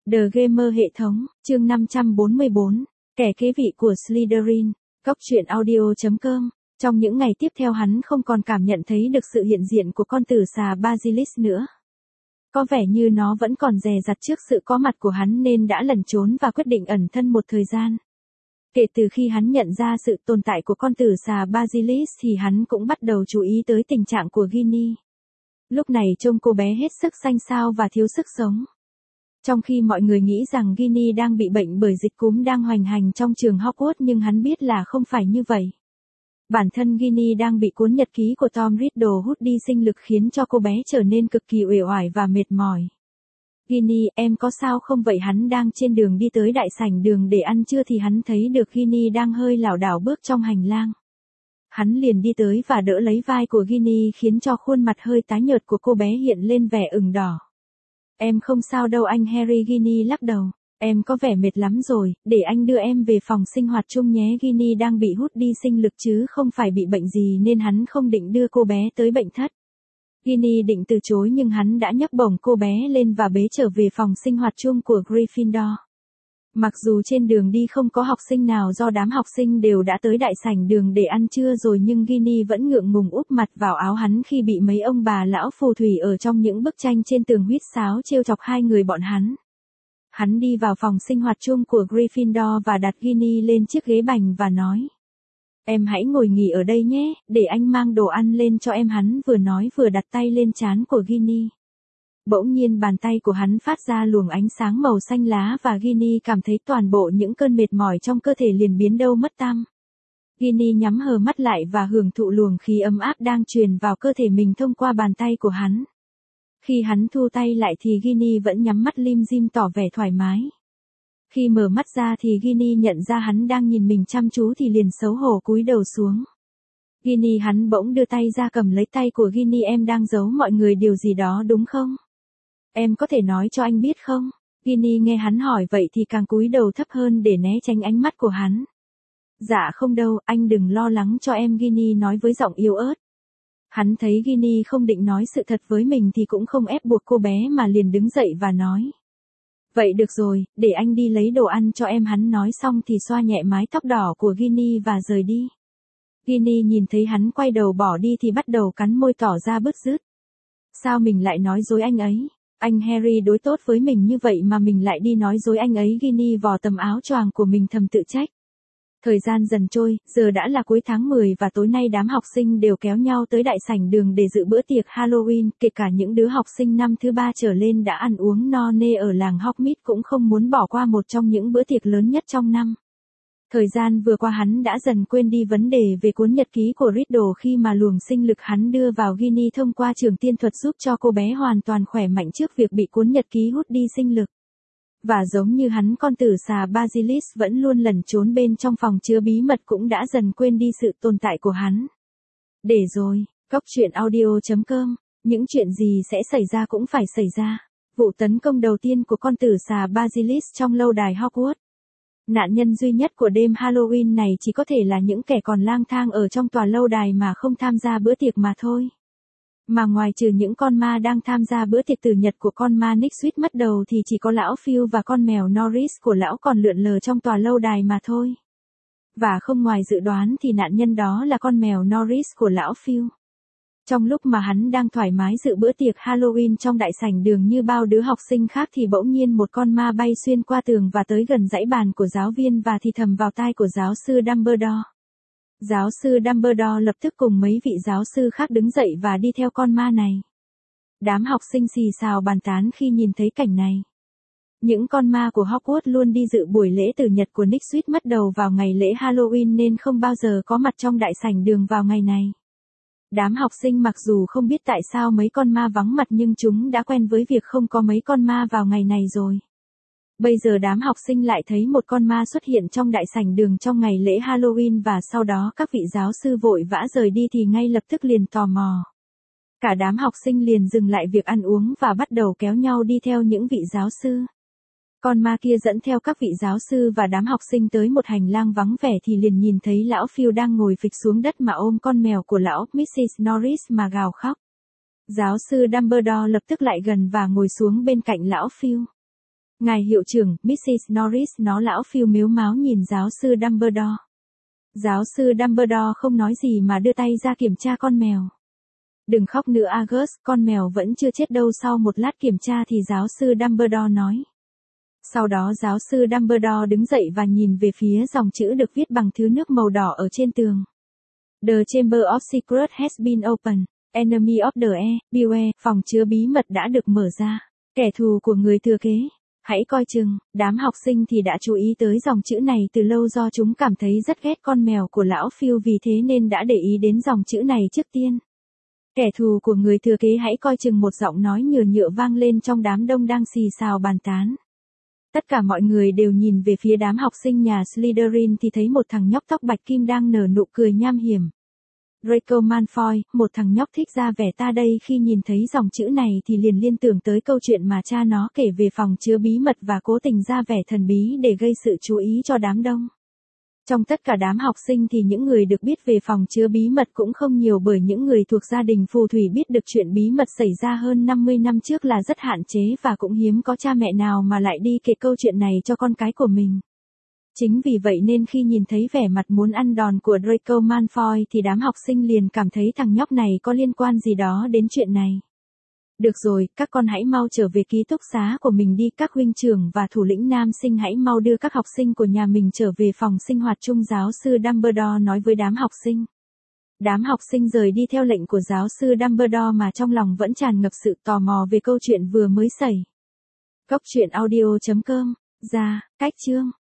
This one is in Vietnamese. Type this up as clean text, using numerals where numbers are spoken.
The Gamer hệ thống, chương 544, kẻ kế vị của Slytherin, Cóc truyện audio.com. Trong những ngày tiếp theo hắn không còn cảm nhận thấy được sự hiện diện của con tử xà Basilisk nữa. Có vẻ như nó vẫn còn dè dặt trước sự có mặt của hắn nên đã lẩn trốn và quyết định ẩn thân một thời gian. Kể từ khi hắn nhận ra sự tồn tại của con tử xà Basilisk thì hắn cũng bắt đầu chú ý tới tình trạng của Ginny. Lúc này trông cô bé hết sức xanh xao và thiếu sức sống. Trong khi mọi người nghĩ rằng Ginny đang bị bệnh bởi dịch cúm đang hoành hành trong trường Hogwarts nhưng hắn biết là không phải như vậy. Bản thân Ginny đang bị cuốn nhật ký của Tom Riddle hút đi sinh lực khiến cho cô bé trở nên cực kỳ uể oải và mệt mỏi. Ginny, em có sao không vậy? Hắn đang trên đường đi tới đại sảnh đường để ăn trưa thì hắn thấy được Ginny đang hơi lảo đảo bước trong hành lang. Hắn liền đi tới và đỡ lấy vai của Ginny khiến cho khuôn mặt hơi tái nhợt của cô bé hiện lên vẻ ửng đỏ. Em không sao đâu anh Harry. Ginny lắc đầu. Em có vẻ mệt lắm rồi, để anh đưa em về phòng sinh hoạt chung nhé. Ginny đang bị hút đi sinh lực chứ không phải bị bệnh gì nên hắn không định đưa cô bé tới bệnh thất. Ginny định từ chối nhưng hắn đã nhấc bổng cô bé lên và bế trở về phòng sinh hoạt chung của Gryffindor. Mặc dù trên đường đi không có học sinh nào do đám học sinh đều đã tới đại sảnh đường để ăn trưa rồi nhưng Ginny vẫn ngượng ngùng úp mặt vào áo hắn khi bị mấy ông bà lão phù thủy ở trong những bức tranh trên tường huýt sáo trêu chọc hai người bọn hắn. Hắn đi vào phòng sinh hoạt chung của Gryffindor và đặt Ginny lên chiếc ghế bành và nói. Em hãy ngồi nghỉ ở đây nhé, để anh mang đồ ăn lên cho em. Hắn vừa nói vừa đặt tay lên trán của Ginny. Bỗng nhiên bàn tay của hắn phát ra luồng ánh sáng màu xanh lá và Ginny cảm thấy toàn bộ những cơn mệt mỏi trong cơ thể liền biến đâu mất tăm. Ginny nhắm hờ mắt lại và hưởng thụ luồng khí ấm áp đang truyền vào cơ thể mình thông qua bàn tay của hắn. Khi hắn thu tay lại thì Ginny vẫn nhắm mắt lim dim tỏ vẻ thoải mái. Khi mở mắt ra thì Ginny nhận ra hắn đang nhìn mình chăm chú thì liền xấu hổ cúi đầu xuống. Ginny, hắn bỗng đưa tay ra cầm lấy tay của Ginny. Em đang giấu mọi người điều gì đó đúng không? Em có thể nói cho anh biết không? Ginny nghe hắn hỏi vậy thì càng cúi đầu thấp hơn để né tránh ánh mắt của hắn. Dạ không đâu, anh đừng lo lắng cho em. Ginny nói với giọng yếu ớt. Hắn thấy Ginny không định nói sự thật với mình thì cũng không ép buộc cô bé mà liền đứng dậy và nói. Vậy được rồi, để anh đi lấy đồ ăn cho em. Hắn nói xong thì xoa nhẹ mái tóc đỏ của Ginny và rời đi. Ginny nhìn thấy hắn quay đầu bỏ đi thì bắt đầu cắn môi tỏ ra bứt rứt. Sao mình lại nói dối anh ấy? Anh Harry đối tốt với mình như vậy mà mình lại đi nói dối anh ấy. Ginny vò tầm áo choàng của mình thầm tự trách. Thời gian dần trôi, giờ đã là cuối tháng 10 và tối nay đám học sinh đều kéo nhau tới đại sảnh đường để dự bữa tiệc Halloween, kể cả những đứa học sinh năm thứ 3 trở lên đã ăn uống no nê ở làng Hogsmeade cũng không muốn bỏ qua một trong những bữa tiệc lớn nhất trong năm. Thời gian vừa qua hắn đã dần quên đi vấn đề về cuốn nhật ký của Riddle khi mà luồng sinh lực hắn đưa vào Ginny thông qua trường tiên thuật giúp cho cô bé hoàn toàn khỏe mạnh trước việc bị cuốn nhật ký hút đi sinh lực. Và giống như hắn, con tử xà Basilisk vẫn luôn lẩn trốn bên trong phòng chứa bí mật cũng đã dần quên đi sự tồn tại của hắn. Để rồi, Cóc truyện audio.com, những chuyện gì sẽ xảy ra cũng phải xảy ra. Vụ tấn công đầu tiên của con tử xà Basilisk trong lâu đài Hogwarts. Nạn nhân duy nhất của đêm Halloween này chỉ có thể là những kẻ còn lang thang ở trong tòa lâu đài mà không tham gia bữa tiệc mà thôi. Mà ngoài trừ những con ma đang tham gia bữa tiệc tử nhật của con ma Nick suýt mất đầu thì chỉ có lão Phil và con mèo Norris của lão còn lượn lờ trong tòa lâu đài mà thôi. Và không ngoài dự đoán thì nạn nhân đó là con mèo Norris của lão Phil. Trong lúc mà hắn đang thoải mái dự bữa tiệc Halloween trong đại sảnh đường như bao đứa học sinh khác thì bỗng nhiên một con ma bay xuyên qua tường và tới gần dãy bàn của giáo viên và thì thầm vào tai của giáo sư Dumbledore. Giáo sư Dumbledore lập tức cùng mấy vị giáo sư khác đứng dậy và đi theo con ma này. Đám học sinh xì xào bàn tán khi nhìn thấy cảnh này. Những con ma của Hogwarts luôn đi dự buổi lễ tử nhật của Nick suýt mất đầu vào ngày lễ Halloween nên không bao giờ có mặt trong đại sảnh đường vào ngày này. Đám học sinh mặc dù không biết tại sao mấy con ma vắng mặt nhưng chúng đã quen với việc không có mấy con ma vào ngày này rồi. Bây giờ đám học sinh lại thấy một con ma xuất hiện trong đại sảnh đường trong ngày lễ Halloween và sau đó các vị giáo sư vội vã rời đi thì ngay lập tức liền tò mò. Cả đám học sinh liền dừng lại việc ăn uống và bắt đầu kéo nhau đi theo những vị giáo sư. Con ma kia dẫn theo các vị giáo sư và đám học sinh tới một hành lang vắng vẻ thì liền nhìn thấy lão Phil đang ngồi phịch xuống đất mà ôm con mèo của lão Mrs. Norris mà gào khóc. Giáo sư Dumbledore lập tức lại gần và ngồi xuống bên cạnh lão Phil. Ngài hiệu trưởng, Mrs. Norris, nó lão Phil mếu máo nhìn giáo sư Dumbledore. Giáo sư Dumbledore không nói gì mà đưa tay ra kiểm tra con mèo. Đừng khóc nữa Argus, con mèo vẫn chưa chết đâu. Sau một lát kiểm tra thì giáo sư Dumbledore nói. Sau đó giáo sư Dumbledore đứng dậy và nhìn về phía dòng chữ được viết bằng thứ nước màu đỏ ở trên tường. The Chamber of Secrets has been opened. Enemy of the air, beware, phòng chứa bí mật đã được mở ra. Kẻ thù của người thừa kế. Hãy coi chừng, đám học sinh thì đã chú ý tới dòng chữ này từ lâu do chúng cảm thấy rất ghét con mèo của lão Phil vì thế nên đã để ý đến dòng chữ này trước tiên. Kẻ thù của người thừa kế hãy coi chừng, một giọng nói nhựa nhựa vang lên trong đám đông đang xì xào bàn tán. Tất cả mọi người đều nhìn về phía đám học sinh nhà Slytherin thì thấy một thằng nhóc tóc bạch kim đang nở nụ cười nham hiểm. Draco Malfoy, một thằng nhóc thích ra vẻ ta đây, khi nhìn thấy dòng chữ này thì liền liên tưởng tới câu chuyện mà cha nó kể về phòng chứa bí mật và cố tình ra vẻ thần bí để gây sự chú ý cho đám đông. Trong tất cả đám học sinh thì những người được biết về phòng chứa bí mật cũng không nhiều, bởi những người thuộc gia đình phù thủy biết được chuyện bí mật xảy ra hơn 50 năm trước là rất hạn chế và cũng hiếm có cha mẹ nào mà lại đi kể câu chuyện này cho con cái của mình. Chính vì vậy nên khi nhìn thấy vẻ mặt muốn ăn đòn của Draco Malfoy thì đám học sinh liền cảm thấy thằng nhóc này có liên quan gì đó đến chuyện này. Được rồi, các con hãy mau trở về ký túc xá của mình đi, các huynh trưởng và thủ lĩnh nam sinh hãy mau đưa các học sinh của nhà mình trở về phòng sinh hoạt chung, giáo sư Dumbledore nói với đám học sinh. Đám học sinh rời đi theo lệnh của giáo sư Dumbledore mà trong lòng vẫn tràn ngập sự tò mò về câu chuyện vừa mới xảy. Cốc truyện audio.com, ra, cách chương.